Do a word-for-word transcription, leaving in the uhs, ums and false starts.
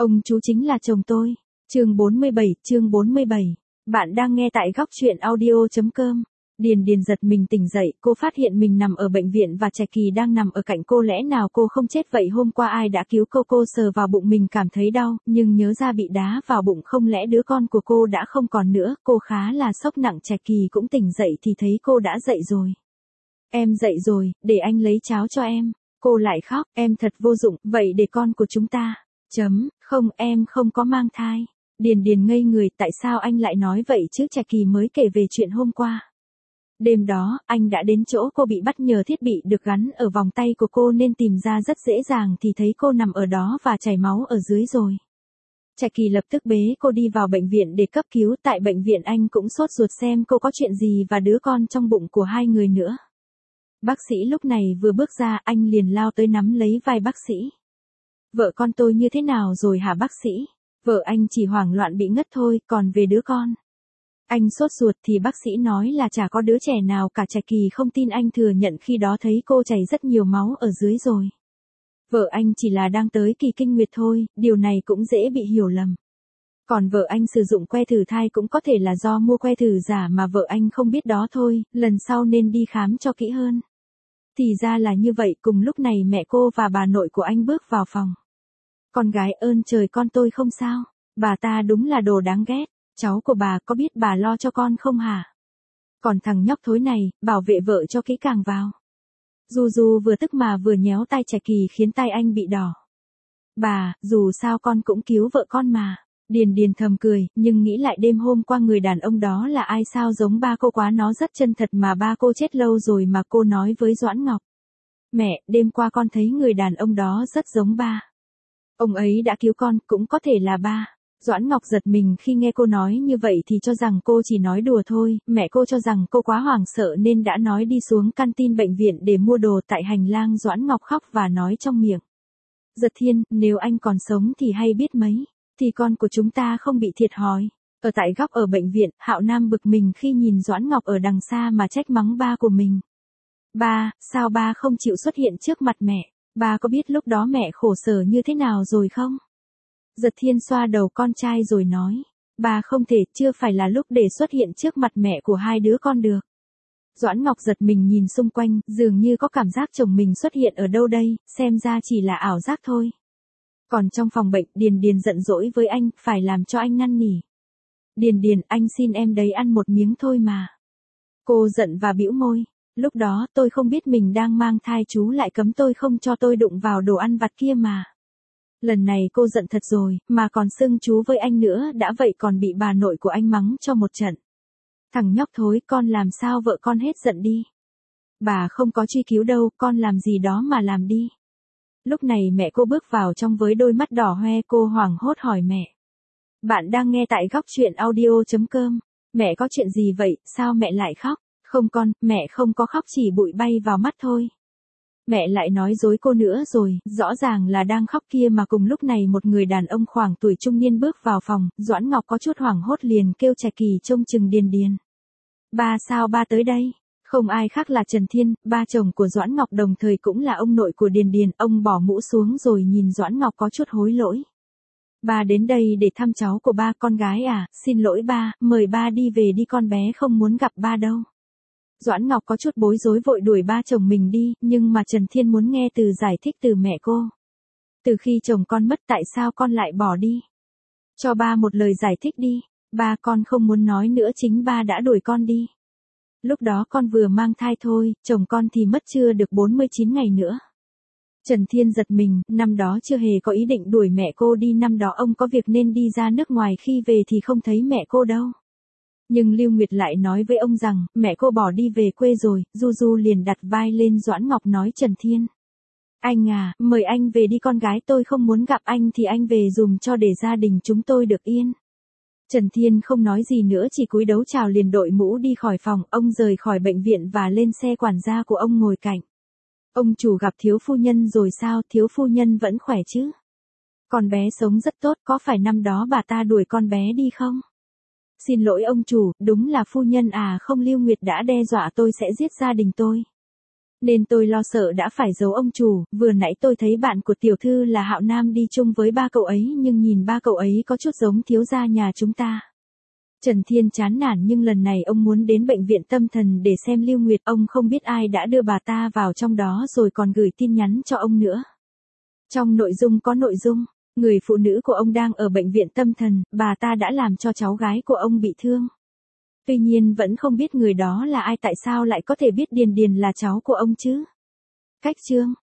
Ông chú chính là chồng tôi. Chương bốn mươi bảy, chương bốn mươi bảy. Bạn đang nghe tại góc truyện audio chấm com. Điền Điền giật mình tỉnh dậy, cô phát hiện mình nằm ở bệnh viện và Trạch Kỳ đang nằm ở cạnh cô, lẽ nào cô không chết vậy? Hôm qua ai đã cứu cô? Cô sờ vào bụng mình cảm thấy đau, nhưng nhớ ra bị đá vào bụng, không lẽ đứa con của cô đã không còn nữa? Cô khá là sốc nặng. Trạch Kỳ cũng tỉnh dậy thì thấy cô đã dậy rồi. Em dậy rồi, để anh lấy cháo cho em. Cô lại khóc, em thật vô dụng, vậy để con của chúng ta. Chấm, không, em không có mang thai. Điền Điền ngây người, tại sao anh lại nói vậy chứ? Trạch Kỳ mới kể về chuyện hôm qua. Đêm đó, anh đã đến chỗ cô bị bắt nhờ thiết bị được gắn ở vòng tay của cô nên tìm ra rất dễ dàng, thì thấy cô nằm ở đó và chảy máu ở dưới rồi. Trạch Kỳ lập tức bế cô đi vào bệnh viện để cấp cứu. Tại bệnh viện anh cũng sốt ruột xem cô có chuyện gì và đứa con trong bụng của hai người nữa. Bác sĩ lúc này vừa bước ra, anh liền lao tới nắm lấy vai bác sĩ. Vợ con tôi như thế nào rồi hả bác sĩ? Vợ anh chỉ hoảng loạn bị ngất thôi, còn về đứa con. Anh sốt ruột thì bác sĩ nói là chả có đứa trẻ nào cả. Trạch Kỳ không tin, anh thừa nhận khi đó thấy cô chảy rất nhiều máu ở dưới rồi. Vợ anh chỉ là đang tới kỳ kinh nguyệt thôi, điều này cũng dễ bị hiểu lầm. Còn vợ anh sử dụng que thử thai cũng có thể là do mua que thử giả mà vợ anh không biết đó thôi, lần sau nên đi khám cho kỹ hơn. Thì ra là như vậy. Cùng lúc này mẹ cô và bà nội của anh bước vào phòng. Con gái ơn trời, con tôi không sao. Bà ta đúng là đồ đáng ghét. Cháu của bà, có biết bà lo cho con không hả? Còn thằng nhóc thối này, bảo vệ vợ cho kỹ càng vào. Du Du vừa tức mà vừa nhéo tay Trạch Kỳ khiến tay anh bị đỏ. Bà, dù sao con cũng cứu vợ con mà. Điền Điền thầm cười, nhưng nghĩ lại đêm hôm qua người đàn ông đó là ai, sao giống ba cô quá, nó rất chân thật mà ba cô chết lâu rồi mà. Cô nói với Doãn Ngọc. Mẹ, đêm qua con thấy người đàn ông đó rất giống ba. Ông ấy đã cứu con, cũng có thể là ba. Doãn Ngọc giật mình khi nghe cô nói như vậy thì cho rằng cô chỉ nói đùa thôi. Mẹ cô cho rằng cô quá hoảng sợ nên đã nói đi xuống canteen bệnh viện để mua đồ. Tại hành lang Doãn Ngọc khóc và nói trong miệng. Giật Thiên, nếu anh còn sống thì hay biết mấy. Thì con của chúng ta không bị thiệt thòi. Ở tại góc ở bệnh viện, Hạo Nam bực mình khi nhìn Doãn Ngọc ở đằng xa mà trách mắng ba của mình. Ba, sao ba không chịu xuất hiện trước mặt mẹ? Ba có biết lúc đó mẹ khổ sở như thế nào rồi không? Giật Thiên xoa đầu con trai rồi nói. Ba không thể, chưa phải là lúc để xuất hiện trước mặt mẹ của hai đứa con được. Doãn Ngọc giật mình nhìn xung quanh, dường như có cảm giác chồng mình xuất hiện ở đâu đây, xem ra chỉ là ảo giác thôi. Còn trong phòng bệnh, Điền Điền giận dỗi với anh, phải làm cho anh năn nỉ. Điền Điền, anh xin em đấy ăn một miếng thôi mà. Cô giận và bĩu môi. Lúc đó tôi không biết mình đang mang thai, chú lại cấm tôi không cho tôi đụng vào đồ ăn vặt kia mà. Lần này cô giận thật rồi, mà còn xưng chú với anh nữa, đã vậy còn bị bà nội của anh mắng cho một trận. Thằng nhóc thối, con làm sao vợ con hết giận đi. Bà không có truy cứu đâu, con làm gì đó mà làm đi. Lúc này mẹ cô bước vào trong với đôi mắt đỏ hoe, cô hoảng hốt hỏi mẹ. Bạn đang nghe tại góc truyện audio chấm com. Mẹ có chuyện gì vậy, sao mẹ lại khóc? Không con, mẹ không có khóc, chỉ bụi bay vào mắt thôi. Mẹ lại nói dối cô nữa rồi, rõ ràng là đang khóc kia mà. Cùng lúc này một người đàn ông khoảng tuổi trung niên bước vào phòng, Doãn Ngọc có chút hoảng hốt liền kêu Trạch Kỳ trông chừng Điền Điền. Ba, sao ba tới đây? Không ai khác là Trần Thiên, ba chồng của Doãn Ngọc, đồng thời cũng là ông nội của Điền Điền. Ông bỏ mũ xuống rồi nhìn Doãn Ngọc có chút hối lỗi. Ba đến đây để thăm cháu của ba. Con gái à, xin lỗi ba, mời ba đi về đi, con bé không muốn gặp ba đâu. Doãn Ngọc có chút bối rối vội đuổi ba chồng mình đi, nhưng mà Trần Thiên muốn nghe từ giải thích từ mẹ cô. Từ khi chồng con mất, tại sao con lại bỏ đi? Cho ba một lời giải thích đi. Ba, con không muốn nói nữa, chính ba đã đuổi con đi. Lúc đó con vừa mang thai thôi, chồng con thì mất chưa được bốn mươi chín ngày nữa. Trần Thiên giật mình, năm đó chưa hề có ý định đuổi mẹ cô đi, năm đó ông có việc nên đi ra nước ngoài, khi về thì không thấy mẹ cô đâu. Nhưng Lưu Nguyệt lại nói với ông rằng, mẹ cô bỏ đi về quê rồi. Du Du liền đặt vai lên Doãn Ngọc nói Trần Thiên. Anh à, mời anh về đi, con gái tôi không muốn gặp anh thì anh về dùm cho để gia đình chúng tôi được yên. Trần Thiên không nói gì nữa, chỉ cúi đấu chào liền đội mũ đi khỏi phòng. Ông rời khỏi bệnh viện và lên xe quản gia của ông ngồi cạnh. Ông chủ gặp thiếu phu nhân rồi sao? Thiếu phu nhân vẫn khỏe chứ? Con bé sống rất tốt, có phải năm đó bà ta đuổi con bé đi không? Xin lỗi ông chủ, đúng là phu nhân à, không, Lưu Nguyệt đã đe dọa tôi sẽ giết gia đình tôi. Nên tôi lo sợ đã phải giấu ông chủ, vừa nãy tôi thấy bạn của tiểu thư là Hạo Nam đi chung với ba cậu ấy nhưng nhìn ba cậu ấy có chút giống thiếu gia nhà chúng ta. Trần Thiên chán nản nhưng lần này ông muốn đến bệnh viện tâm thần để xem Lưu Nguyệt, ông không biết ai đã đưa bà ta vào trong đó rồi còn gửi tin nhắn cho ông nữa. Trong nội dung có nội dung, người phụ nữ của ông đang ở bệnh viện tâm thần, bà ta đã làm cho cháu gái của ông bị thương. Tuy nhiên vẫn không biết người đó là ai, tại sao lại có thể biết Điền Điền là cháu của ông chứ? Cách chương